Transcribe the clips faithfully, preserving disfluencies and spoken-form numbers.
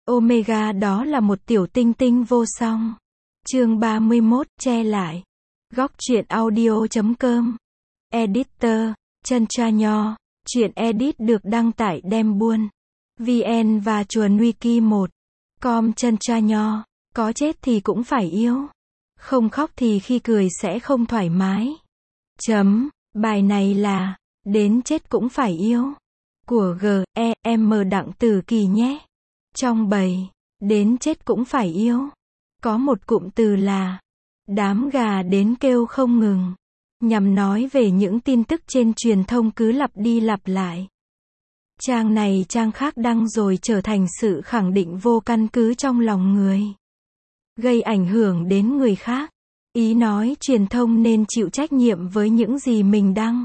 Omega đó là một tiểu tinh tinh vô song. Chương ba mươi mốt, che lại. Góc truyện audio chấm com. Editor, Chân Tra Nho. Truyện edit được đăng tải đem buôn. vê en và chuồn wiki một. Com Chân Tra Nho. Có chết thì cũng phải yêu. Không khóc thì khi cười sẽ không thoải mái. Chấm. Bài này là đến chết cũng phải yêu. Của G E M Đặng Tử Kỳ nhé. Trong bài đến chết cũng phải yêu, có một cụm từ là đám gà đến kêu không ngừng, nhằm nói về những tin tức trên truyền thông cứ lặp đi lặp lại. Trang này trang khác đăng rồi trở thành sự khẳng định vô căn cứ trong lòng người, gây ảnh hưởng đến người khác. Ý nói truyền thông nên chịu trách nhiệm với những gì mình đăng.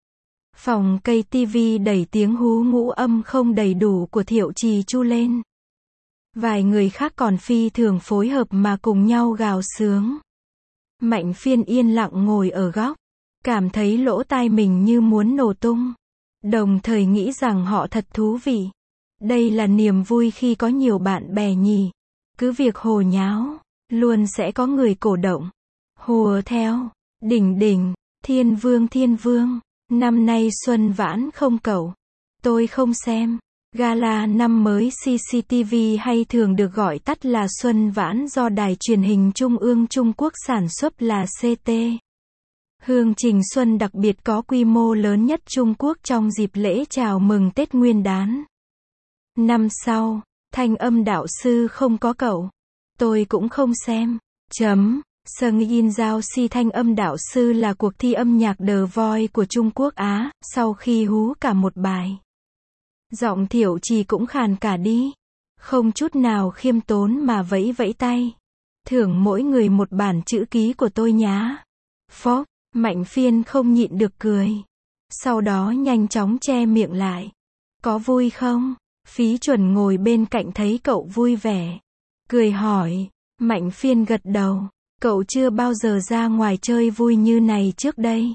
Phòng cây ti vi đẩy tiếng hú ngũ âm không đầy đủ của Thiệu Trì Chu lên. Vài người khác còn phi thường phối hợp mà cùng nhau gào sướng. Mạnh Phiên yên lặng ngồi ở góc, cảm thấy lỗ tai mình như muốn nổ tung. Đồng thời nghĩ rằng họ thật thú vị. Đây là niềm vui khi có nhiều bạn bè nhỉ. Cứ việc hồ nháo, luôn sẽ có người cổ động. Hùa theo, đỉnh đỉnh, thiên vương thiên vương. Năm nay xuân vãn không cậu? Tôi không xem. Gala năm mới xê xê tê vê hay thường được gọi tắt là Xuân Vãn do Đài Truyền hình Trung ương Trung Quốc sản xuất là xê tê. Hương trình xuân đặc biệt có quy mô lớn nhất Trung Quốc trong dịp lễ chào mừng Tết Nguyên đán. Năm sau, Thanh Âm Đạo Sư không có cậu. Tôi cũng không xem. Chấm. Sung Yin Giao Si Thanh Âm Đạo Sư là cuộc thi âm nhạc The Voice của Trung Quốc Á, sau khi hú cả một bài. Giọng Thiệu Trì cũng khàn cả đi. Không chút nào khiêm tốn mà vẫy vẫy tay. Thưởng mỗi người một bản chữ ký của tôi nhá. Phốc, Mạnh Phiên không nhịn được cười. Sau đó nhanh chóng che miệng lại. Có vui không? Phí Chuẩn ngồi bên cạnh thấy cậu vui vẻ. Cười hỏi. Mạnh Phiên gật đầu. Cậu chưa bao giờ ra ngoài chơi vui như này trước đây.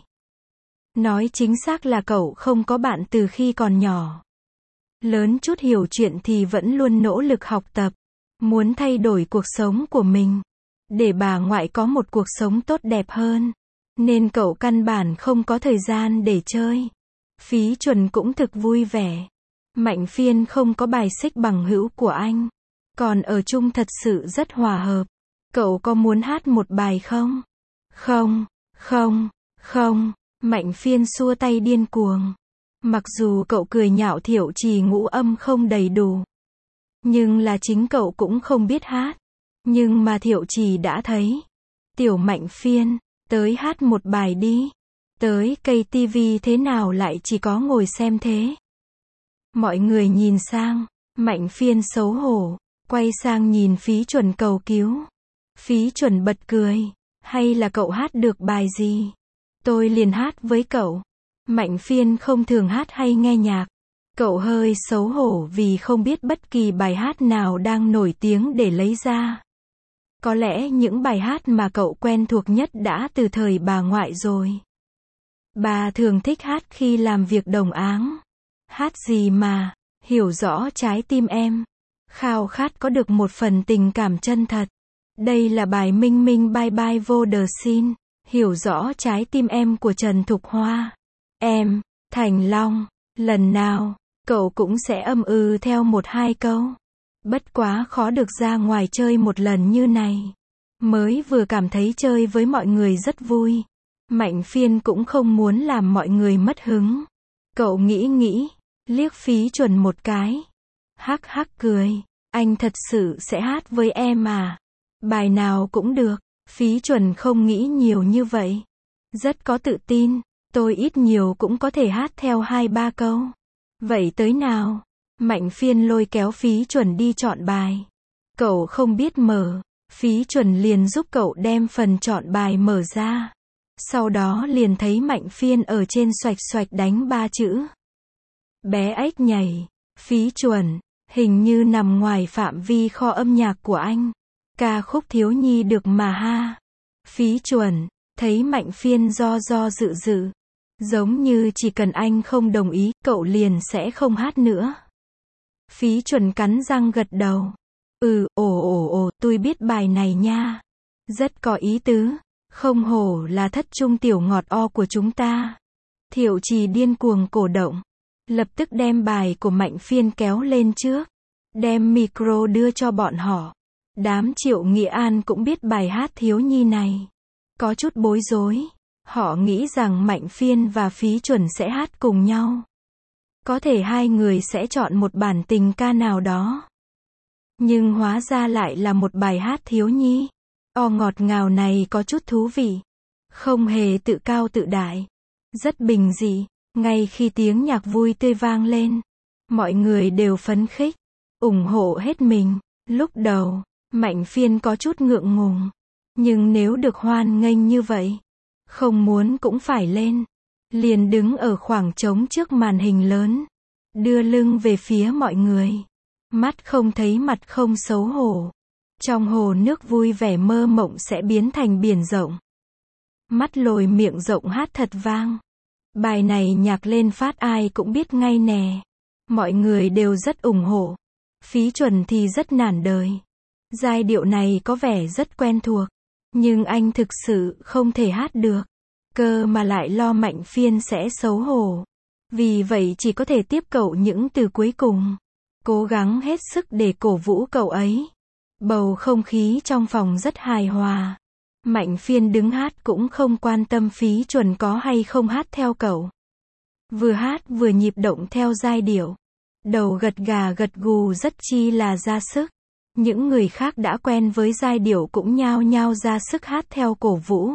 Nói chính xác là cậu không có bạn từ khi còn nhỏ. Lớn chút hiểu chuyện thì vẫn luôn nỗ lực học tập. Muốn thay đổi cuộc sống của mình. Để bà ngoại có một cuộc sống tốt đẹp hơn. Nên cậu căn bản không có thời gian để chơi. Phí Chuẩn cũng thực vui vẻ. Mạnh Phiên không có bài xích bằng hữu của anh. Còn ở chung thật sự rất hòa hợp. Cậu có muốn hát một bài không? Không, không, không. Mạnh Phiên xua tay điên cuồng. Mặc dù cậu cười nhạo Thiệu Trì ngũ âm không đầy đủ. Nhưng là chính cậu cũng không biết hát. Nhưng mà Thiệu Trì đã thấy. Tiểu Mạnh Phiên, tới hát một bài đi. Tới cây ti vi thế nào lại chỉ có ngồi xem thế? Mọi người nhìn sang. Mạnh Phiên xấu hổ. Quay sang nhìn Phí Chuẩn cầu cứu. Phí Chuẩn bật cười. Hay là cậu hát được bài gì? Tôi liền hát với cậu. Mạnh Phiên không thường hát hay nghe nhạc. Cậu hơi xấu hổ vì không biết bất kỳ bài hát nào đang nổi tiếng để lấy ra. Có lẽ những bài hát mà cậu quen thuộc nhất đã từ thời bà ngoại rồi. Bà thường thích hát khi làm việc đồng áng. Hát gì mà, hiểu rõ trái tim em. Khao khát có được một phần tình cảm chân thật. Đây là bài Minh Minh Bye Bye Vô Đờ Xin. Hiểu rõ trái tim em của Trần Thục Hoa. Em, Thành Long, lần nào, cậu cũng sẽ âm ừ theo một hai câu. Bất quá khó được ra ngoài chơi một lần như này. Mới vừa cảm thấy chơi với mọi người rất vui. Mạnh Phiên cũng không muốn làm mọi người mất hứng. Cậu nghĩ nghĩ, liếc Phí Chuẩn một cái. Hắc hắc cười, anh thật sự sẽ hát với em à? Bài nào cũng được. Phí Chuẩn không nghĩ nhiều như vậy. Rất có tự tin. Tôi ít nhiều cũng có thể hát theo hai ba câu. Vậy tới nào? Mạnh Phiên lôi kéo Phí Chuẩn đi chọn bài. Cậu không biết mở. Phí Chuẩn liền giúp cậu đem phần chọn bài mở ra. Sau đó liền thấy Mạnh Phiên ở trên xoạch xoạch đánh ba chữ. Bé ếch nhảy. Phí Chuẩn, hình như nằm ngoài phạm vi kho âm nhạc của anh. Ca khúc thiếu nhi được mà ha. Phí Chuẩn, thấy Mạnh Phiên do do dự dự. Giống như chỉ cần anh không đồng ý, cậu liền sẽ không hát nữa. Phí Chuẩn cắn răng gật đầu. Ừ, ồ ồ ồ, tôi biết bài này nha. Rất có ý tứ. Không hổ là thất trung tiểu ngọt o của chúng ta. Thiệu Trì điên cuồng cổ động. Lập tức đem bài của Mạnh Phiên kéo lên trước. Đem micro đưa cho bọn họ. Đám Triệu Nghị An cũng biết bài hát thiếu nhi này. Có chút bối rối. Họ nghĩ rằng Mạnh Phiên và Phí Chuẩn sẽ hát cùng nhau. Có thể hai người sẽ chọn một bản tình ca nào đó. Nhưng hóa ra lại là một bài hát thiếu nhi. O ngọt ngào này có chút thú vị. Không hề tự cao tự đại. Rất bình dị. Ngay khi tiếng nhạc vui tươi vang lên, mọi người đều phấn khích, ủng hộ hết mình. Lúc đầu, Mạnh Phiên có chút ngượng ngùng. Nhưng nếu được hoan nghênh như vậy, không muốn cũng phải lên. Liền đứng ở khoảng trống trước màn hình lớn, đưa lưng về phía mọi người. Mắt không thấy mặt không xấu hổ. Trong hồ nước vui vẻ mơ mộng sẽ biến thành biển rộng. Mắt lồi miệng rộng hát thật vang. Bài này nhạc lên phát ai cũng biết ngay nè. Mọi người đều rất ủng hộ. Phí Chuẩn thì rất nản đời. Giai điệu này có vẻ rất quen thuộc. Nhưng anh thực sự không thể hát được. Cơ mà lại lo Mạnh Phiên sẽ xấu hổ. Vì vậy chỉ có thể tiếp cậu những từ cuối cùng. Cố gắng hết sức để cổ vũ cậu ấy. Bầu không khí trong phòng rất hài hòa. Mạnh Phiên đứng hát cũng không quan tâm Phí Chuẩn có hay không hát theo cậu. Vừa hát vừa nhịp động theo giai điệu. Đầu gật gà gật gù rất chi là ra sức. Những người khác đã quen với giai điệu cũng nhao nhao ra sức hát theo cổ vũ.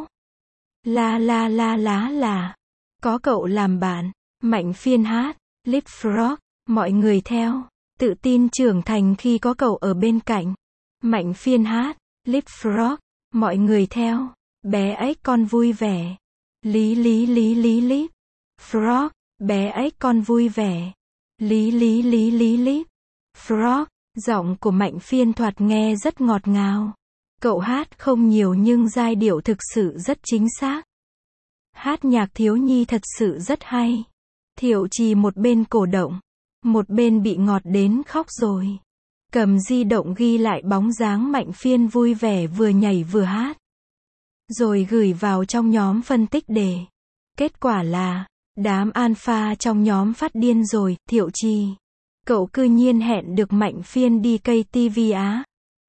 La la la lá là. Có cậu làm bạn. Mạnh Phiên hát. Leapfrog. Mọi người theo. Tự tin trưởng thành khi có cậu ở bên cạnh. Mạnh Phiên hát. Leapfrog. Mọi người theo. Bé ếch con vui vẻ. Lý lý lý lý líp. Frog. Bé ếch con vui vẻ. Lý lý lý lý líp. Frog. Giọng của Mạnh Phiên thoạt nghe rất ngọt ngào. Cậu hát không nhiều nhưng giai điệu thực sự rất chính xác. Hát nhạc thiếu nhi thật sự rất hay. Thiệu Trì một bên cổ động, một bên bị ngọt đến khóc rồi. Cầm di động ghi lại bóng dáng Mạnh Phiên vui vẻ vừa nhảy vừa hát. Rồi gửi vào trong nhóm phân tích đề. Kết quả là, đám alpha trong nhóm phát điên rồi. Thiệu Trì, cậu cư nhiên hẹn được Mạnh Phiên đi ca tê vê á.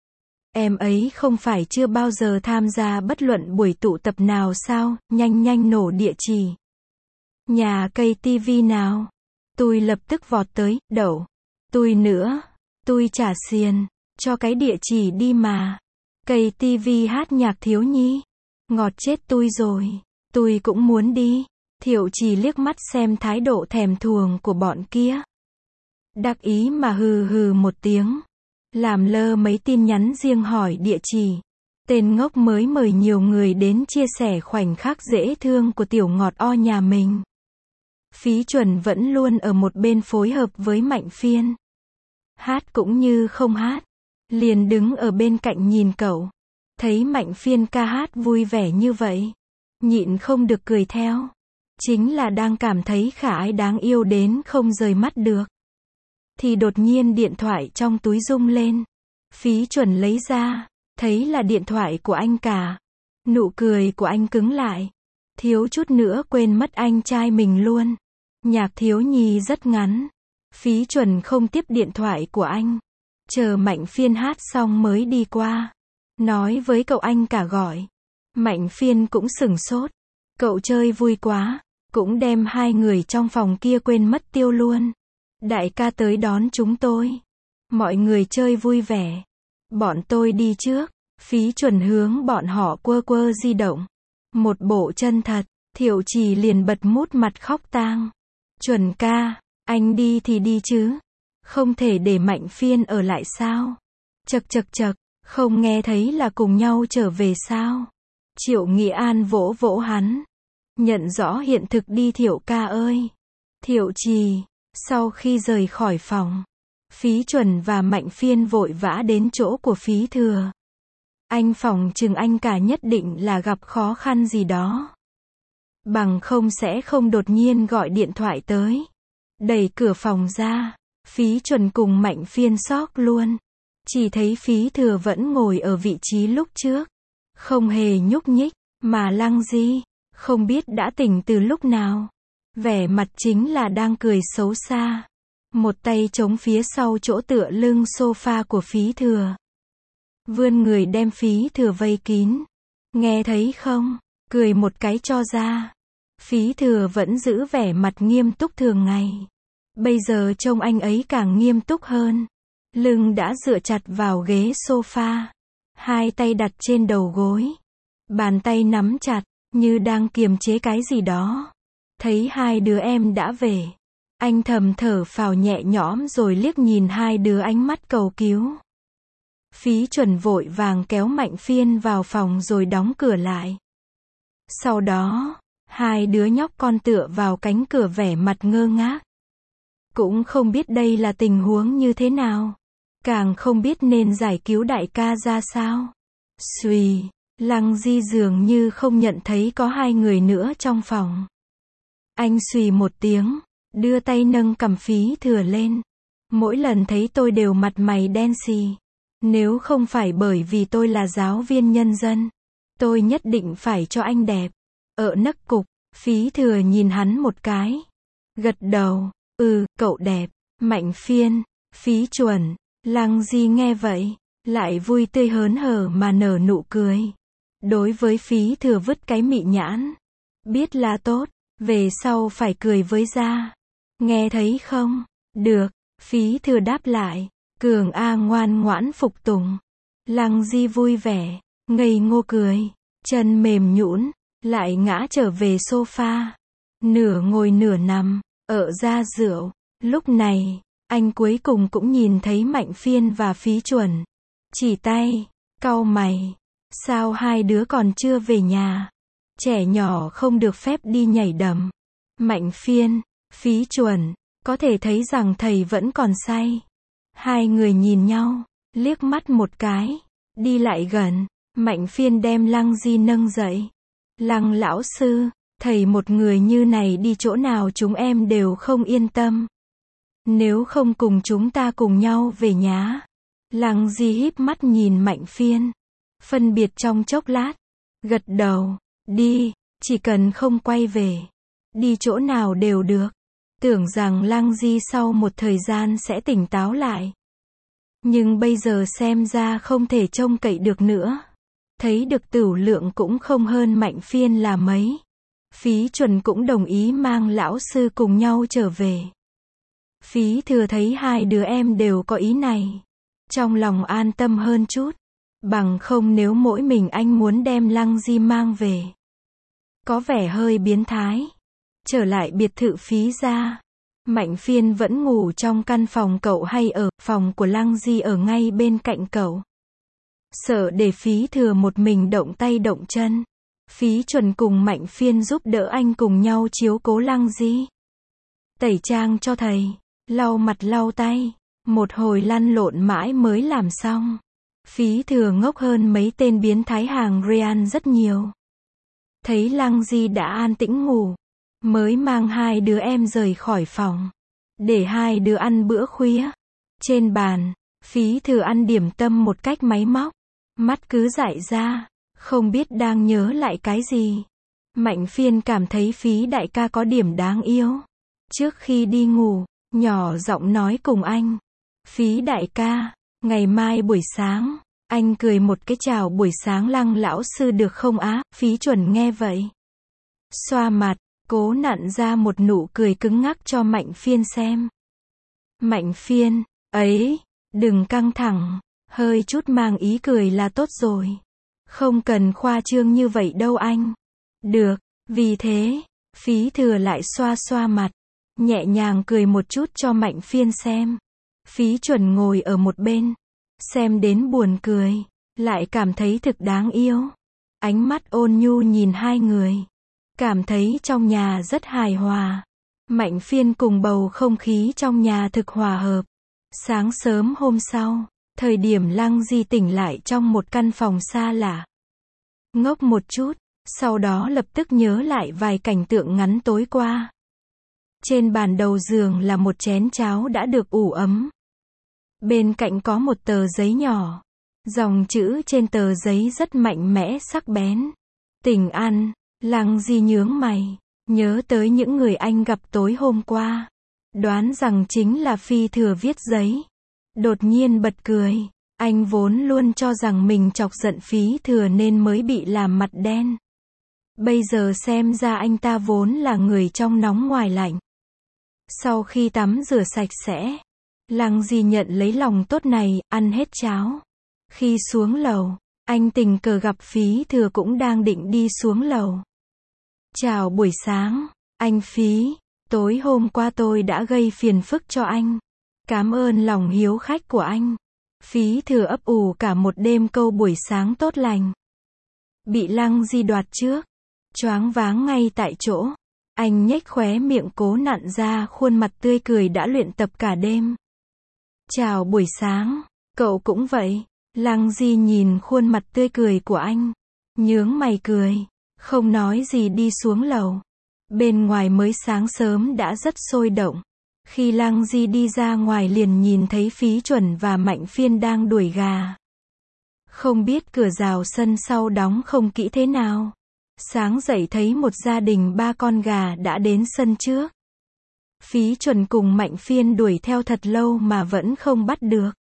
Em ấy không phải chưa bao giờ tham gia bất luận buổi tụ tập nào sao, nhanh nhanh nổ địa chỉ. Nhà ca tê vê nào? Tôi lập tức vọt tới, đậu. Tôi nữa. Tôi trả xiên. Cho cái địa chỉ đi mà. ca tê vê hát nhạc thiếu nhi. Ngọt chết tôi rồi. Tôi cũng muốn đi. Thiệu Trì liếc mắt xem thái độ thèm thuồng của bọn kia. Đắc ý mà hừ hừ một tiếng. Làm lơ mấy tin nhắn riêng hỏi địa chỉ. Tên ngốc mới mời nhiều người đến chia sẻ khoảnh khắc dễ thương của tiểu ngọt o nhà mình. Phí Chuẩn vẫn luôn ở một bên phối hợp với Mạnh Phiên. Hát cũng như không hát. Liền đứng ở bên cạnh nhìn cậu. Thấy Mạnh Phiên ca hát vui vẻ như vậy. Nhịn không được cười theo. Chính là đang cảm thấy khả ái đáng yêu đến không rời mắt được. Thì đột nhiên điện thoại trong túi rung lên. Phí Chuẩn lấy ra. Thấy là điện thoại của anh cả. Nụ cười của anh cứng lại. Thiếu chút nữa quên mất anh trai mình luôn. Nhạc thiếu nhi rất ngắn. Phí Chuẩn không tiếp điện thoại của anh. Chờ Mạnh Phiên hát xong mới đi qua. Nói với cậu anh cả gọi. Mạnh Phiên cũng sửng sốt. Cậu chơi vui quá. Cũng đem hai người trong phòng kia quên mất tiêu luôn. Đại ca tới đón chúng tôi. Mọi người chơi vui vẻ. Bọn tôi đi trước. Phí Chuẩn hướng bọn họ quơ quơ di động. Một bộ chân thật. Thiệu Trì liền bật mút mặt khóc tang. Chuẩn ca, anh đi thì đi chứ. Không thể để Mạnh Phiên ở lại sao? Chật chật chật, không nghe thấy là cùng nhau trở về sao? Triệu Nghị An vỗ vỗ hắn. Nhận rõ hiện thực đi Thiệu ca ơi. Thiệu Trì, sau khi rời khỏi phòng, Phí Chuẩn và Mạnh Phiên vội vã đến chỗ của Phí Thừa. Anh phòng chừng anh cả nhất định là gặp khó khăn gì đó. Bằng không sẽ không đột nhiên gọi điện thoại tới. Đẩy cửa phòng ra. Phí Chuẩn cùng Mạnh Phiên sốc luôn. Chỉ thấy Phí Thừa vẫn ngồi ở vị trí lúc trước. Không hề nhúc nhích, mà Lăng Di, không biết đã tỉnh từ lúc nào. Vẻ mặt chính là đang cười xấu xa. Một tay chống phía sau chỗ tựa lưng sofa của Phí Thừa. Vươn người đem Phí Thừa vây kín. Nghe thấy không? Cười một cái cho ra. Phí Thừa vẫn giữ vẻ mặt nghiêm túc thường ngày. Bây giờ trông anh ấy càng nghiêm túc hơn. Lưng đã dựa chặt vào ghế sofa. Hai tay đặt trên đầu gối. Bàn tay nắm chặt, như đang kiềm chế cái gì đó. Thấy hai đứa em đã về. Anh thầm thở phào nhẹ nhõm rồi liếc nhìn hai đứa ánh mắt cầu cứu. Phí Chuẩn vội vàng kéo Mạnh Phiên vào phòng rồi đóng cửa lại. Sau đó, hai đứa nhóc con tựa vào cánh cửa vẻ mặt ngơ ngác. Cũng không biết đây là tình huống như thế nào. Càng không biết nên giải cứu đại ca ra sao. Xùy, Lăng Di dường như không nhận thấy có hai người nữa trong phòng. Anh xùy một tiếng, đưa tay nâng cằm Phí Thừa lên. Mỗi lần thấy tôi đều mặt mày đen xì. Nếu không phải bởi vì tôi là giáo viên nhân dân, tôi nhất định phải cho anh đẹp. Ở nấc cục, Phí Thừa nhìn hắn một cái. Gật đầu, ừ, cậu đẹp. Mạnh Phiên, Phí Chuẩn, Lăng Di nghe vậy, lại vui tươi hớn hở mà nở nụ cười. Đối với Phí Thừa vứt cái mị nhãn. Biết là tốt, về sau phải cười với ra. Nghe thấy không? Được, Phí Thừa đáp lại. Cường A ngoan ngoãn phục tùng. Lăng Di vui vẻ, ngây ngô cười, chân mềm nhũn, lại ngã trở về sofa. Nửa ngồi nửa nằm, ở ra rượu. Lúc này, anh cuối cùng cũng nhìn thấy Mạnh Phiên và Phí Chuẩn. Chỉ tay, cau mày. Sao hai đứa còn chưa về nhà? Trẻ nhỏ không được phép đi nhảy đầm. Mạnh Phiên, Phí Chuẩn, có thể thấy rằng thầy vẫn còn say. Hai người nhìn nhau, liếc mắt một cái, đi lại gần. Mạnh Phiên đem Lăng Di nâng dậy. Lăng lão sư, thầy một người như này đi chỗ nào chúng em đều không yên tâm. Nếu không cùng chúng ta cùng nhau về nhá. Lăng Di híp mắt nhìn Mạnh Phiên. Phân biệt trong chốc lát. Gật đầu, đi, chỉ cần không quay về. Đi chỗ nào đều được. Tưởng rằng Lăng Di sau một thời gian sẽ tỉnh táo lại. Nhưng bây giờ xem ra không thể trông cậy được nữa. Thấy được Tửu Lượng cũng không hơn Mạnh Phiên là mấy. Phí Chuẩn cũng đồng ý mang lão sư cùng nhau trở về. Phí Thừa thấy hai đứa em đều có ý này. Trong lòng an tâm hơn chút. Bằng không nếu mỗi mình anh muốn đem Lăng Di mang về. Có vẻ hơi biến thái. Trở lại biệt thự Phí gia. Mạnh Phiên vẫn ngủ trong căn phòng cậu hay ở phòng của Lăng Di ở ngay bên cạnh cậu. Sợ để Phí Thừa một mình động tay động chân. Phí Chuẩn cùng Mạnh Phiên giúp đỡ anh cùng nhau chiếu cố Lăng Di. Tẩy trang cho thầy, lau mặt lau tay, một hồi lăn lộn mãi mới làm xong. Phí Thừa ngốc hơn mấy tên biến thái hàng Real rất nhiều. Thấy Lăng Di đã an tĩnh ngủ, mới mang hai đứa em rời khỏi phòng. Để hai đứa ăn bữa khuya. Trên bàn, Phí Thừa ăn điểm tâm một cách máy móc. Mắt cứ dại ra, không biết đang nhớ lại cái gì. Mạnh Phiên cảm thấy Phí đại ca có điểm đáng yêu. Trước khi đi ngủ, nhỏ giọng nói cùng anh. Phí đại ca, ngày mai buổi sáng, anh cười một cái chào buổi sáng Lăng lão sư được không á? Phí Chuẩn nghe vậy. Xoa mặt, cố nặn ra một nụ cười cứng ngắc cho Mạnh Phiên xem. Mạnh Phiên, ấy, đừng căng thẳng, hơi chút mang ý cười là tốt rồi. Không cần khoa trương như vậy đâu anh. Được, vì thế, Phí Thừa lại xoa xoa mặt, nhẹ nhàng cười một chút cho Mạnh Phiên xem. Phí Chuẩn ngồi ở một bên, xem đến buồn cười, lại cảm thấy thực đáng yêu. Ánh mắt ôn nhu nhìn hai người, cảm thấy trong nhà rất hài hòa. Mạnh Phiên cùng bầu không khí trong nhà thực hòa hợp. Sáng sớm hôm sau, thời điểm Lăng Di tỉnh lại trong một căn phòng xa lạ. Ngốc một chút, sau đó lập tức nhớ lại vài cảnh tượng ngắn tối qua. Trên bàn đầu giường là một chén cháo đã được ủ ấm. Bên cạnh có một tờ giấy nhỏ. Dòng chữ trên tờ giấy rất mạnh mẽ sắc bén. Tình ăn, Lăng Di nhướng mày, nhớ tới những người anh gặp tối hôm qua. Đoán rằng chính là Phi Thừa viết giấy. Đột nhiên bật cười, anh vốn luôn cho rằng mình chọc giận Phí Thừa nên mới bị làm mặt đen. Bây giờ xem ra anh ta vốn là người trong nóng ngoài lạnh. Sau khi tắm rửa sạch sẽ, Lăng Di nhận lấy lòng tốt này, ăn hết cháo. Khi xuống lầu, anh tình cờ gặp Phí Thừa cũng đang định đi xuống lầu. Chào buổi sáng, anh Phí, tối hôm qua tôi đã gây phiền phức cho anh. Cảm ơn lòng hiếu khách của anh. Phí Thừa ấp ủ cả một đêm câu buổi sáng tốt lành. Bị Lăng Di đoạt trước, choáng váng ngay tại chỗ. Anh nhếch khóe miệng cố nặn ra khuôn mặt tươi cười đã luyện tập cả đêm. Chào buổi sáng, cậu cũng vậy. Lăng Di nhìn khuôn mặt tươi cười của anh, nhướng mày cười, không nói gì đi xuống lầu. Bên ngoài mới sáng sớm đã rất sôi động. Khi Lăng Di đi ra ngoài liền nhìn thấy Phí Chuẩn và Mạnh Phiên đang đuổi gà. Không biết cửa rào sân sau đóng không kỹ thế nào. Sáng dậy thấy một gia đình ba con gà đã đến sân trước. Phí Chuẩn cùng Mạnh Phiên đuổi theo thật lâu mà vẫn không bắt được.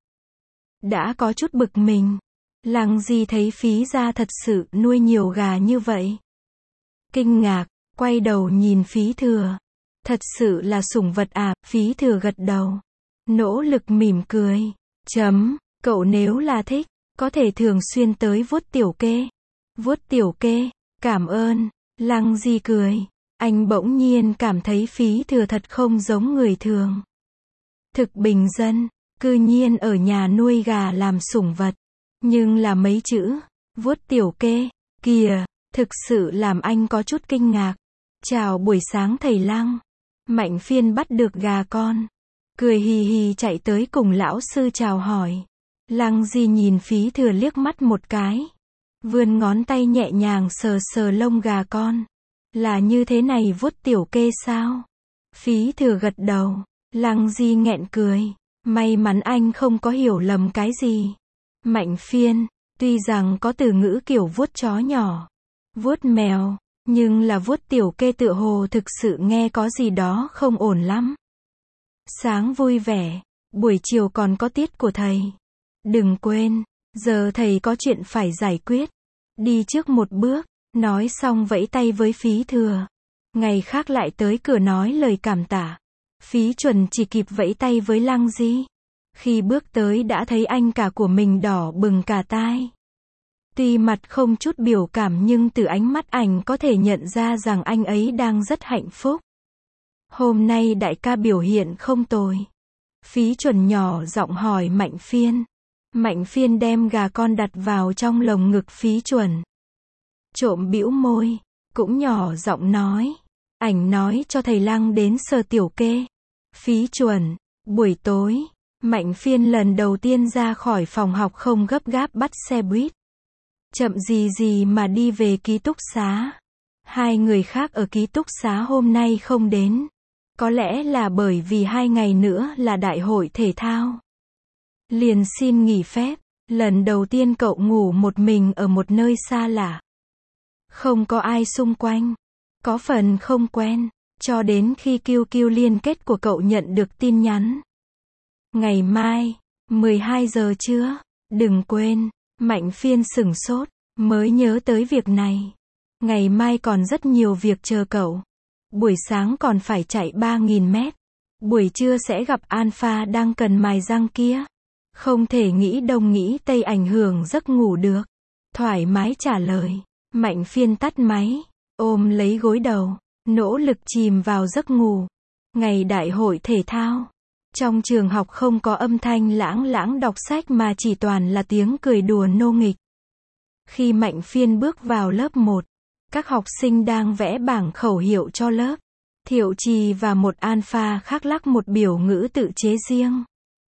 Đã có chút bực mình. Lăng Di thấy Phí gia thật sự nuôi nhiều gà như vậy. Kinh ngạc, quay đầu nhìn Phí Thừa. Thật sự là sủng vật à, Phí Thừa gật đầu. Nỗ lực mỉm cười. Chấm, cậu nếu là thích, có thể thường xuyên tới vuốt tiểu kê. Vuốt tiểu kê, cảm ơn. Lăng Di cười. Anh bỗng nhiên cảm thấy Phí Thừa thật không giống người thường. Thực bình dân, cư nhiên ở nhà nuôi gà làm sủng vật. Nhưng là mấy chữ, vuốt tiểu kê, kìa, thực sự làm anh có chút kinh ngạc. Chào buổi sáng thầy Lăng. Mạnh Phiên bắt được gà con. Cười hì hì chạy tới cùng lão sư chào hỏi. Lăng Di nhìn Phí Thừa liếc mắt một cái. Vươn ngón tay nhẹ nhàng sờ sờ lông gà con. Là như thế này vuốt tiểu kê sao? Phí Thừa gật đầu. Lăng Di nghẹn cười. May mắn anh không có hiểu lầm cái gì. Mạnh Phiên, tuy rằng có từ ngữ kiểu vuốt chó nhỏ, vuốt mèo, nhưng là vuốt tiểu kê tựa hồ thực sự nghe có gì đó không ổn lắm. Sáng vui vẻ, buổi chiều còn có tiết của thầy. Đừng quên, giờ thầy có chuyện phải giải quyết. Đi trước một bước, nói xong vẫy tay với Phí Thừa. Ngày khác lại tới cửa nói lời cảm tạ. Phí Chuẩn chỉ kịp vẫy tay với Lăng Di. Khi bước tới đã thấy anh cả của mình đỏ bừng cả tai. Tuy mặt không chút biểu cảm nhưng từ ánh mắt ảnh có thể nhận ra rằng anh ấy đang rất hạnh phúc. Hôm nay đại ca biểu hiện không tồi. Phí Chuẩn nhỏ giọng hỏi Mạnh Phiên. Mạnh Phiên đem gà con đặt vào trong lồng ngực Phí Chuẩn. Trộm bĩu môi, cũng nhỏ giọng nói. Ảnh nói cho thầy Lăng đến sờ tiểu kê. Phí Chuẩn, buổi tối, Mạnh Phiên lần đầu tiên ra khỏi phòng học không gấp gáp bắt xe buýt. Chậm gì gì mà đi về ký túc xá. Hai người khác ở ký túc xá hôm nay không đến. Có lẽ là bởi vì hai ngày nữa là đại hội thể thao. Liền xin nghỉ phép. Lần đầu tiên cậu ngủ một mình ở một nơi xa lạ. Không có ai xung quanh. Có phần không quen. Cho đến khi Q Q liên kết của cậu nhận được tin nhắn. Ngày mai, mười hai giờ trưa, đừng quên. Mạnh Phiên sửng sốt, mới nhớ tới việc này. Ngày mai còn rất nhiều việc chờ cậu. Buổi sáng còn phải chạy ba nghìn mét. Buổi trưa sẽ gặp Alpha đang cần mài răng kia. Không thể nghĩ đông nghĩ tây ảnh hưởng giấc ngủ được. Thoải mái trả lời. Mạnh Phiên tắt máy, ôm lấy gối đầu, nỗ lực chìm vào giấc ngủ. Ngày đại hội thể thao. Trong trường học không có âm thanh lãng lãng đọc sách mà chỉ toàn là tiếng cười đùa nô nghịch. Khi Mạnh Phiên bước vào lớp một, các học sinh đang vẽ bảng khẩu hiệu cho lớp. Thiệu Trì và một Alpha khác lắc một biểu ngữ tự chế riêng.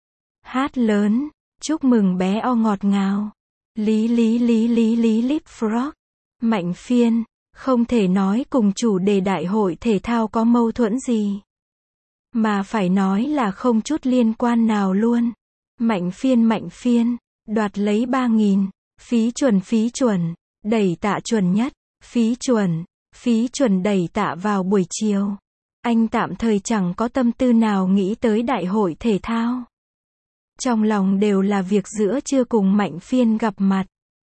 Hát lớn, chúc mừng bé O ngọt ngào. Lý lý lý lý lý lip frog. Mạnh Phiên, không thể nói cùng chủ đề đại hội thể thao có mâu thuẫn gì. Mà phải nói là không chút liên quan nào luôn. Mạnh Phiên Mạnh Phiên, đoạt lấy ba nghìn. Phí Chuẩn Phí Chuẩn, đẩy Tạ Chuẩn Nhất. Phí Chuẩn, Phí Chuẩn đẩy Tạ vào buổi chiều. Anh tạm thời chẳng có tâm tư nào nghĩ tới đại hội thể thao. Trong lòng đều là việc giữa trưa cùng Mạnh Phiên gặp mặt.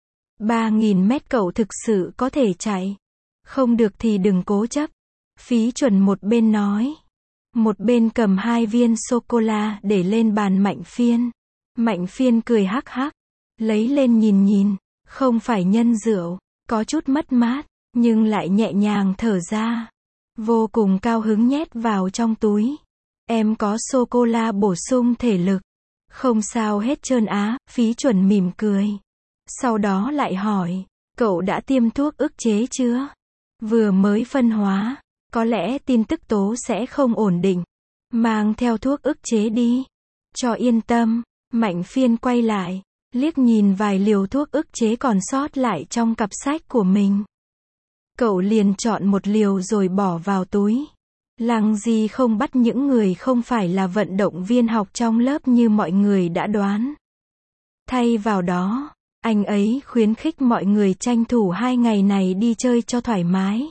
ba nghìn mét cậu thực sự có thể chạy. Không được thì đừng cố chấp. Phí Chuẩn một bên nói. Một bên cầm hai viên sô-cô-la để lên bàn Mạnh Phiên. Mạnh Phiên cười hắc hắc. Lấy lên nhìn nhìn. Không phải nhân rượu. Có chút mất mát. Nhưng lại nhẹ nhàng thở ra. Vô cùng cao hứng nhét vào trong túi. Em có sô-cô-la bổ sung thể lực. Không sao hết trơn á. Phí Chuẩn mỉm cười. Sau đó lại hỏi. Cậu đã tiêm thuốc ức chế chưa? Vừa mới phân hóa. Có lẽ tin tức tố sẽ không ổn định. Mang theo thuốc ức chế đi. Cho yên tâm. Mạnh Phiên quay lại. Liếc nhìn vài liều thuốc ức chế còn sót lại trong cặp sách của mình. Cậu liền chọn một liều rồi bỏ vào túi. Lăng Di không bắt những người không phải là vận động viên học trong lớp như mọi người đã đoán. Thay vào đó, anh ấy khuyến khích mọi người tranh thủ hai ngày này đi chơi cho thoải mái.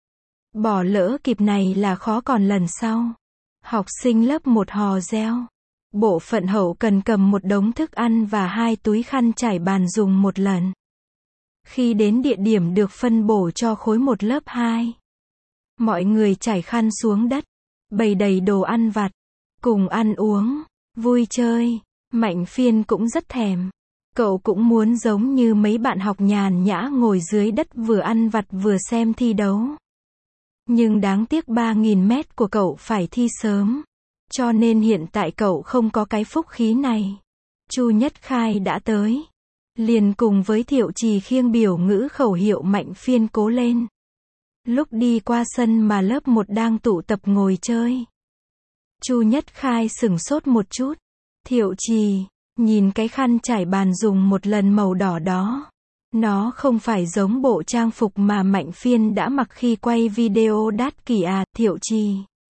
Bỏ lỡ kịp này là khó còn lần sau. Học sinh lớp một hò reo. Bộ phận hậu cần cầm một đống thức ăn và hai túi khăn trải bàn dùng một lần. Khi đến địa điểm được phân bổ cho khối một lớp hai. Mọi người trải khăn xuống đất. Bày đầy đồ ăn vặt. Cùng ăn uống. Vui chơi. Mạnh Phiên cũng rất thèm. Cậu cũng muốn giống như mấy bạn học nhàn nhã ngồi dưới đất vừa ăn vặt vừa xem thi đấu. Nhưng đáng tiếc ba nghìn mét của cậu phải thi sớm. Cho nên hiện tại cậu không có cái phúc khí này. Chu Nhất Khai đã tới. Liền cùng với Thiệu Trì khiêng biểu ngữ khẩu hiệu Mạnh Phiên cố lên. Lúc đi qua sân mà lớp một đang tụ tập ngồi chơi. Chu Nhất Khai sửng sốt một chút. Thiệu Trì, nhìn cái khăn trải bàn dùng một lần màu đỏ đó. Nó không phải giống bộ trang phục mà Mạnh Phiên đã mặc khi quay video đắt kỷ à, Thiệu Trì.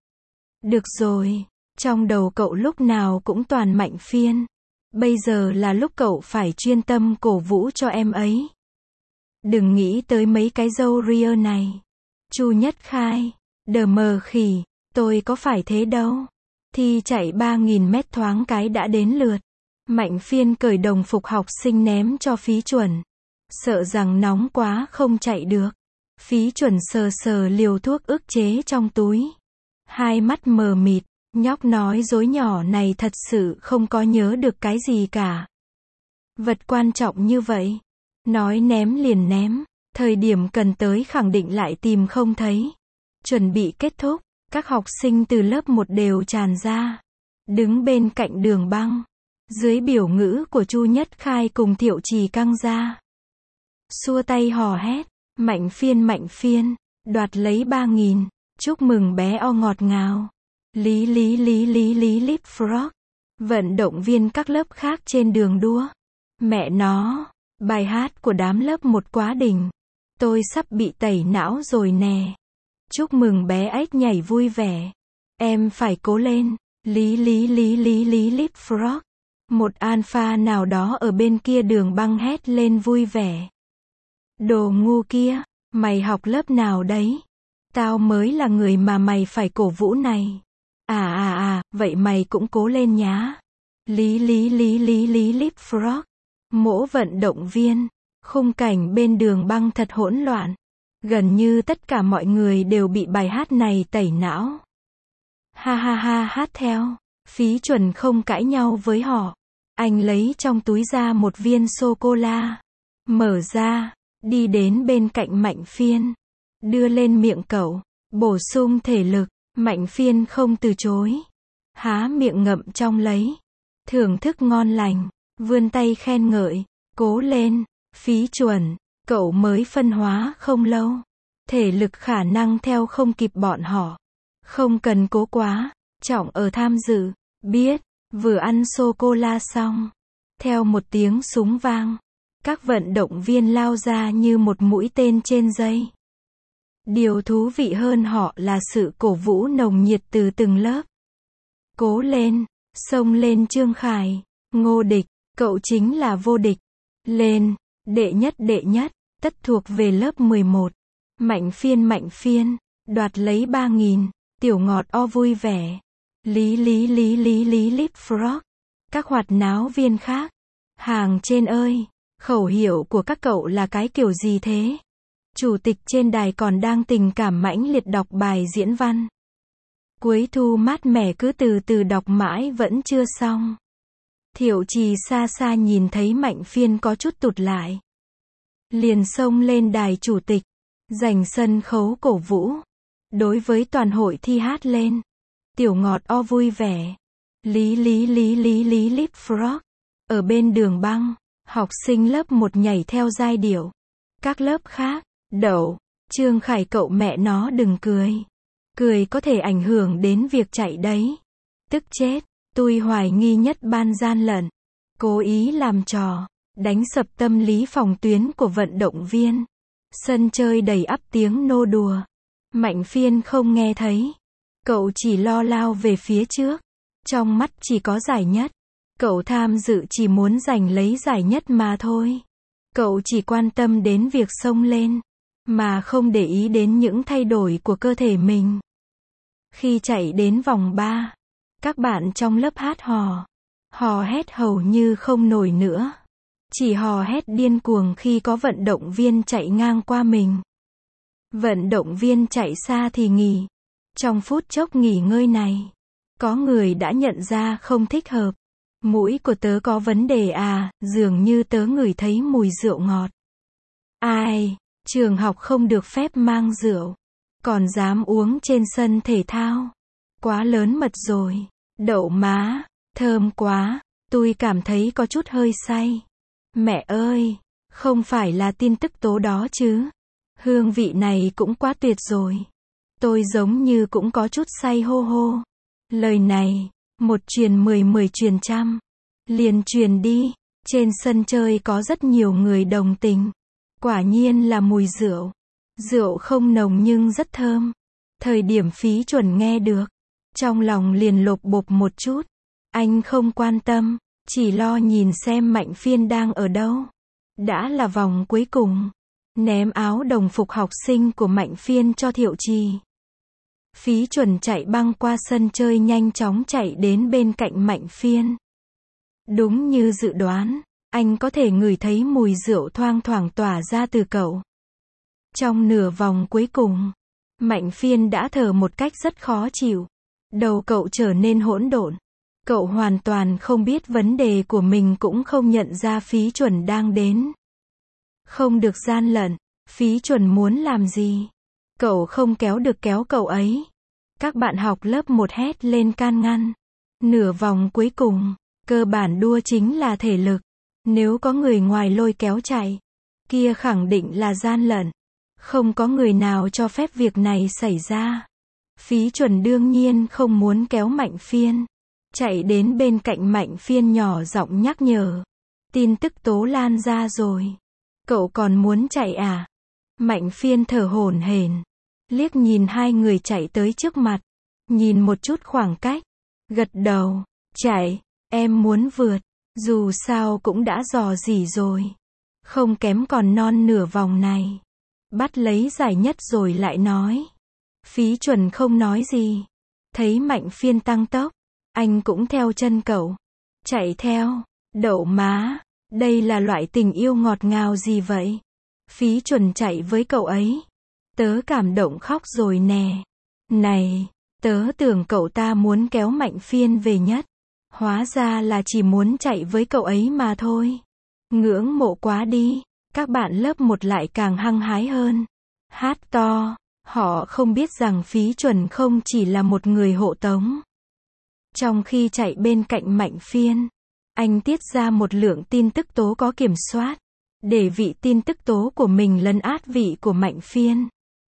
Được rồi, trong đầu cậu lúc nào cũng toàn Mạnh Phiên. Bây giờ là lúc cậu phải chuyên tâm cổ vũ cho em ấy. Đừng nghĩ tới mấy cái râu ria này. Chu Nhất Khai, đờ mờ khỉ, tôi có phải thế đâu. Thi chạy ba nghìn mét thoáng cái đã đến lượt. Mạnh Phiên cởi đồng phục học sinh ném cho Phí Chuẩn. Sợ rằng nóng quá không chạy được. Phí Chuẩn sờ sờ liều thuốc ức chế trong túi. Hai mắt mờ mịt, nhóc nói dối nhỏ này thật sự không có nhớ được cái gì cả. Vật quan trọng như vậy. Nói ném liền ném. Thời điểm cần tới khẳng định lại tìm không thấy. Chuẩn bị kết thúc. Các học sinh từ lớp một đều tràn ra. Đứng bên cạnh đường băng. Dưới biểu ngữ của Chu Nhất Khai cùng Thiệu Trì căng ra. Xua tay hò hét. Mạnh Phiên Mạnh Phiên. Đoạt lấy ba nghìn. Chúc mừng bé O ngọt ngào. Lý lý lý lý lý lip frog. Vận động viên các lớp khác trên đường đua. Mẹ nó. Bài hát của đám lớp một quá đỉnh. Tôi sắp bị tẩy não rồi nè. Chúc mừng bé ếch nhảy vui vẻ. Em phải cố lên. Lý lý lý lý lý lip frog. Một alpha nào đó ở bên kia đường băng hét lên vui vẻ. Đồ ngu kia, mày học lớp nào đấy? Tao mới là người mà mày phải cổ vũ này. À à à, vậy mày cũng cố lên nhá. Lý lý lý lý lý lip frog. Mỗ vận động viên. Khung cảnh bên đường băng thật hỗn loạn. Gần như tất cả mọi người đều bị bài hát này tẩy não. Ha ha ha hát theo. Phí Chuẩn không cãi nhau với họ. Anh lấy trong túi ra một viên sô-cô-la. Mở ra. Đi đến bên cạnh Mạnh Phiên. Đưa lên miệng cậu. Bổ sung thể lực. Mạnh Phiên không từ chối. Há miệng ngậm trong lấy. Thưởng thức ngon lành. Vươn tay khen ngợi. Cố lên. Phí Chuẩn. Cậu mới phân hóa không lâu. Thể lực khả năng theo không kịp bọn họ. Không cần cố quá. Trọng ở tham dự. Biết. Vừa ăn sô-cô-la xong. Theo một tiếng súng vang. Các vận động viên lao ra như một mũi tên trên dây. Điều thú vị hơn họ là sự cổ vũ nồng nhiệt từ từng lớp. Cố lên. Xông lên Trương Khải. Ngô Địch, cậu chính là vô địch. Lên, đệ nhất đệ nhất, tất thuộc về lớp mười một. Mạnh Phiên Mạnh Phiên, đoạt lấy ba nghìn, tiểu ngọt o vui vẻ. Lý lý lý lý lý lip frog. Các hoạt náo viên khác. Hàng trên ơi, khẩu hiệu của các cậu là cái kiểu gì thế? Chủ tịch trên đài còn đang tình cảm mãnh liệt đọc bài diễn văn. Cuối thu mát mẻ cứ từ từ đọc mãi vẫn chưa xong. Thiệu Trì xa xa nhìn thấy Mạnh Phiên có chút tụt lại. Liền xông lên đài chủ tịch, giành sân khấu cổ vũ. Đối với toàn hội thi hát lên. Tiểu ngọt o vui vẻ. Lý lý lý lý lý lip frog. Ở bên đường băng, học sinh lớp một nhảy theo giai điệu. Các lớp khác, đậu, Trương Khải cậu mẹ nó đừng cười. Cười có thể ảnh hưởng đến việc chạy đấy. Tức chết, tôi hoài nghi nhất ban gian lận. Cố ý làm trò, đánh sập tâm lý phòng tuyến của vận động viên. Sân chơi đầy ắp tiếng nô đùa. Mạnh Phiên không nghe thấy. Cậu chỉ lo lao về phía trước. Trong mắt chỉ có giải nhất. Cậu tham dự chỉ muốn giành lấy giải nhất mà thôi. Cậu chỉ quan tâm đến việc xông lên, mà không để ý đến những thay đổi của cơ thể mình. Khi chạy đến vòng ba, các bạn trong lớp hát hò. Hò hét hầu như không nổi nữa. Chỉ hò hét điên cuồng khi có vận động viên chạy ngang qua mình. Vận động viên chạy xa thì nghỉ. Trong phút chốc nghỉ ngơi này, có người đã nhận ra không thích hợp. Mũi của tớ có vấn đề à, dường như tớ ngửi thấy mùi rượu ngọt. Ai, trường học không được phép mang rượu, còn dám uống trên sân thể thao. Quá lớn mật rồi. Đậu má, thơm quá, tôi cảm thấy có chút hơi say. Mẹ ơi, không phải là tin tức tố đó chứ. Hương vị này cũng quá tuyệt rồi. Tôi giống như cũng có chút say hô hô. Lời này, một truyền mười mười truyền trăm. Liền truyền đi, trên sân chơi có rất nhiều người đồng tình. Quả nhiên là mùi rượu. Rượu không nồng nhưng rất thơm. Thời điểm Phí Chuẩn nghe được, trong lòng liền lộp bộp một chút. Anh không quan tâm, chỉ lo nhìn xem Mạnh Phiên đang ở đâu. Đã là vòng cuối cùng. Ném áo đồng phục học sinh của Mạnh Phiên cho Thiệu Trì. Phí Chuẩn chạy băng qua sân chơi nhanh chóng chạy đến bên cạnh Mạnh Phiên. Đúng như dự đoán, anh có thể ngửi thấy mùi rượu thoang thoảng tỏa ra từ cậu. Trong nửa vòng cuối cùng, Mạnh Phiên đã thở một cách rất khó chịu. Đầu cậu trở nên hỗn độn. Cậu hoàn toàn không biết vấn đề của mình, cũng không nhận ra Phí Chuẩn đang đến. Không được gian lận, Phí Chuẩn muốn làm gì? Cậu không kéo được kéo cậu ấy. Các bạn học lớp một hét lên can ngăn. Nửa vòng cuối cùng, cơ bản đua chính là thể lực. Nếu có người ngoài lôi kéo chạy, kia khẳng định là gian lận. Không có người nào cho phép việc này xảy ra. Phí Chuẩn đương nhiên không muốn kéo Mạnh Phiên. Chạy đến bên cạnh Mạnh Phiên nhỏ giọng nhắc nhở. Tin tức tố lan ra rồi. Cậu còn muốn chạy à? Mạnh Phiên thở hổn hển, liếc nhìn hai người chạy tới trước mặt, nhìn một chút khoảng cách, gật đầu, chạy, em muốn vượt, dù sao cũng đã dò dỉ rồi, không kém còn non nửa vòng này, bắt lấy giải nhất rồi lại nói. Phí Chuẩn không nói gì, thấy Mạnh Phiên tăng tốc, anh cũng theo chân cậu, chạy theo. Đậu má, đây là loại tình yêu ngọt ngào gì vậy? Phí Chuẩn chạy với cậu ấy. Tớ cảm động khóc rồi nè. Này, tớ tưởng cậu ta muốn kéo Mạnh Phiên về nhất. Hóa ra là chỉ muốn chạy với cậu ấy mà thôi. Ngưỡng mộ quá đi. Các bạn lớp một lại càng hăng hái hơn. Hát to. Họ không biết rằng Phí Chuẩn không chỉ là một người hộ tống. Trong khi chạy bên cạnh Mạnh Phiên, anh tiết ra một lượng tin tức tố có kiểm soát, để vị tin tức tố của mình lấn át vị của Mạnh Phiên.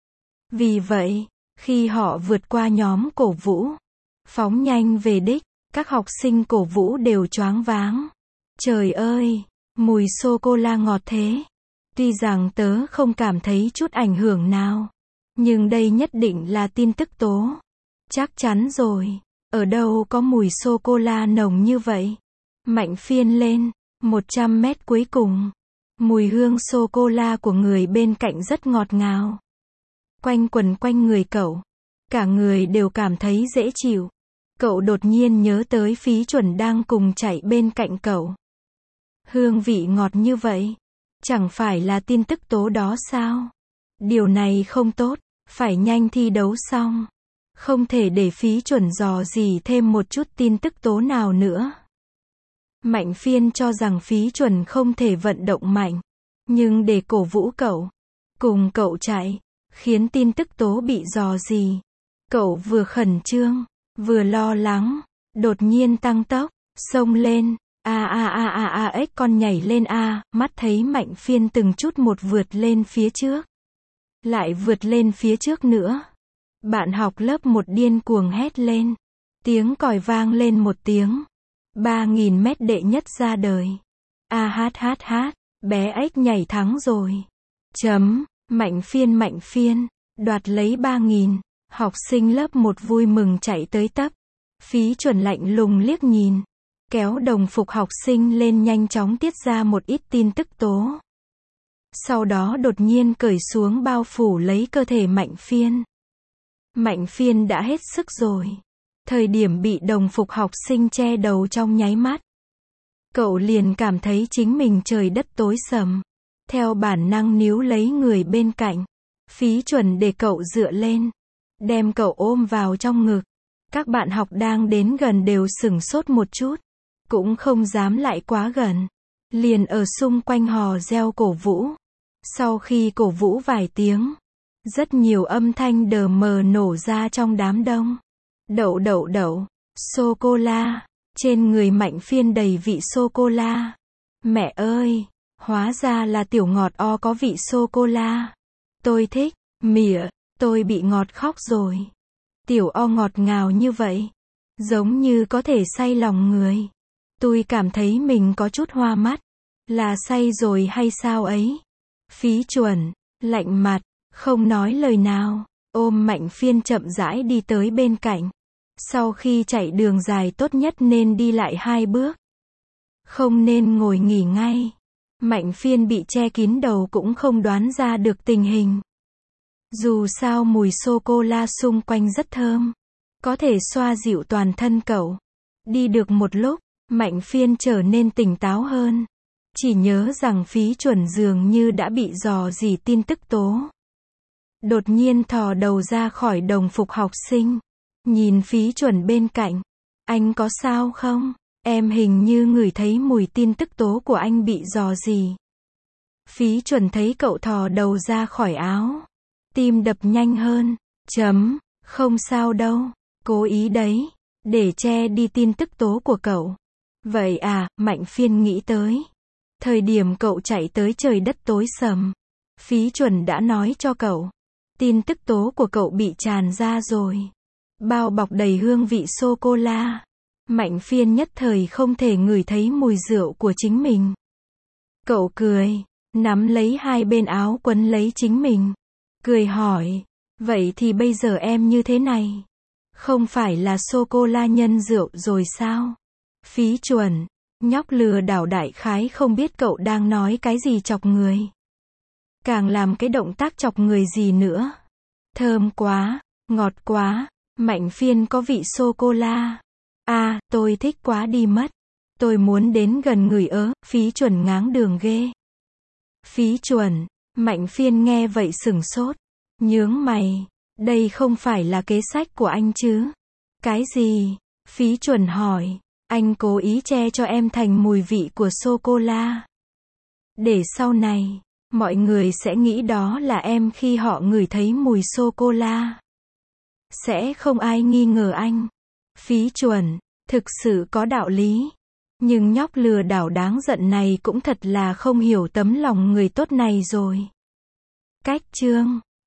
Vì vậy, khi họ vượt qua nhóm cổ vũ, phóng nhanh về đích, các học sinh cổ vũ đều choáng váng. Trời ơi, mùi sô-cô-la ngọt thế. Tuy rằng tớ không cảm thấy chút ảnh hưởng nào, nhưng đây nhất định là tin tức tố. Chắc chắn rồi, ở đâu có mùi sô-cô-la nồng như vậy? Mạnh phiên lên. một trăm mét cuối cùng. Mùi hương sô-cô-la của người bên cạnh rất ngọt ngào. Quanh quần quanh người cậu. Cả người đều cảm thấy dễ chịu. Cậu đột nhiên nhớ tới Phí Chuẩn đang cùng chạy bên cạnh cậu. Hương vị ngọt như vậy. Chẳng phải là tin tức tố đó sao? Điều này không tốt. Phải nhanh thi đấu xong. Không thể để Phí Chuẩn dò dỉ thêm một chút tin tức tố nào nữa. Mạnh phiên cho rằng Phí Chuẩn không thể vận động mạnh. Nhưng để cổ vũ cậu. Cùng cậu chạy. Khiến tin tức tố bị dò dỉ. Cậu vừa khẩn trương. Vừa lo lắng. Đột nhiên tăng tốc. Xông lên. A a a a a ếch con nhảy lên a. Mắt thấy Mạnh phiên từng chút một vượt lên phía trước. Lại vượt lên phía trước nữa. Bạn học lớp một điên cuồng hét lên. Tiếng còi vang lên một tiếng. ba nghìn mét đệ nhất ra đời. A hát hát hát. Bé ếch nhảy thắng rồi. Chấm. Mạnh phiên mạnh phiên. Đoạt lấy ba nghìn. Học sinh lớp một vui mừng chạy tới tấp. Phí Chuẩn lạnh lùng liếc nhìn. Kéo đồng phục học sinh lên nhanh chóng tiết ra một ít tin tức tố. Sau đó đột nhiên cởi xuống bao phủ lấy cơ thể Mạnh phiên. Mạnh phiên đã hết sức rồi. Thời điểm bị đồng phục học sinh che đầu trong nháy mắt. Cậu liền cảm thấy chính mình trời đất tối sầm. Theo bản năng níu lấy người bên cạnh. Phí Chuẩn để cậu dựa lên. Đem cậu ôm vào trong ngực. Các bạn học đang đến gần đều sửng sốt một chút. Cũng không dám lại quá gần. Liền ở xung quanh hò reo cổ vũ. Sau khi cổ vũ vài tiếng. Rất nhiều âm thanh đờ mờ nổ ra trong đám đông. Đậu đậu đậu. Sô-cô-la. Trên người Mạnh phiên đầy vị sô-cô-la. Mẹ ơi. Hóa ra là tiểu ngọt o có vị sô-cô-la. Tôi thích. Mỉa. Tôi bị ngọt khóc rồi. Tiểu o ngọt ngào như vậy. Giống như có thể say lòng người. Tôi cảm thấy mình có chút hoa mắt. Là say rồi hay sao ấy? Phí Chuẩn. Lạnh mặt. Không nói lời nào. Ôm Mạnh phiên chậm rãi đi tới bên cạnh. Sau khi chạy đường dài tốt nhất nên đi lại hai bước. Không nên ngồi nghỉ ngay. Mạnh phiên bị che kín đầu cũng không đoán ra được tình hình. Dù sao mùi sô-cô-la xung quanh rất thơm. Có thể xoa dịu toàn thân cậu. Đi được một lúc, Mạnh phiên trở nên tỉnh táo hơn. Chỉ nhớ rằng Phí Chuẩn dường như đã bị dò dỉ tin tức tố. Đột nhiên thò đầu ra khỏi đồng phục học sinh. Nhìn Phí Chuẩn bên cạnh. Anh có sao không? Em hình như ngửi thấy mùi tin tức tố của anh bị dò dỉ. Phí Chuẩn thấy cậu thò đầu ra khỏi áo. Tim đập nhanh hơn. Chấm. Không sao đâu. Cố ý đấy. Để che đi tin tức tố của cậu. Vậy à, Mạnh phiên nghĩ tới. Thời điểm cậu chạy tới trời đất tối sầm. Phí Chuẩn đã nói cho cậu. Tin tức tố của cậu bị tràn ra rồi. Bao bọc đầy hương vị sô-cô-la. Mạnh phiên nhất thời không thể ngửi thấy mùi rượu của chính mình. Cậu cười. Nắm lấy hai bên áo quấn lấy chính mình. Cười hỏi. Vậy thì bây giờ em như thế này. Không phải là sô-cô-la nhân rượu rồi sao? Phí Chuẩn. Nhóc lừa đảo đại khái không biết cậu đang nói cái gì chọc người. Càng làm cái động tác chọc người gì nữa. Thơm quá. Ngọt quá. Mạnh phiên có vị sô-cô-la. À, tôi thích quá đi mất. Tôi muốn đến gần người ớ. Phí Chuẩn ngáng đường ghê. Phí Chuẩn. Mạnh phiên nghe vậy sửng sốt. Nhướng mày. Đây không phải là kế sách của anh chứ? Cái gì? Phí Chuẩn hỏi. Anh cố ý che cho em thành mùi vị của sô-cô-la. Để sau này, mọi người sẽ nghĩ đó là em khi họ ngửi thấy mùi sô-cô-la. Sẽ không ai nghi ngờ anh. Phí Chuẩn. Thực sự có đạo lý. Nhưng nhóc lừa đảo đáng giận này cũng thật là không hiểu tấm lòng người tốt này rồi. Cách chương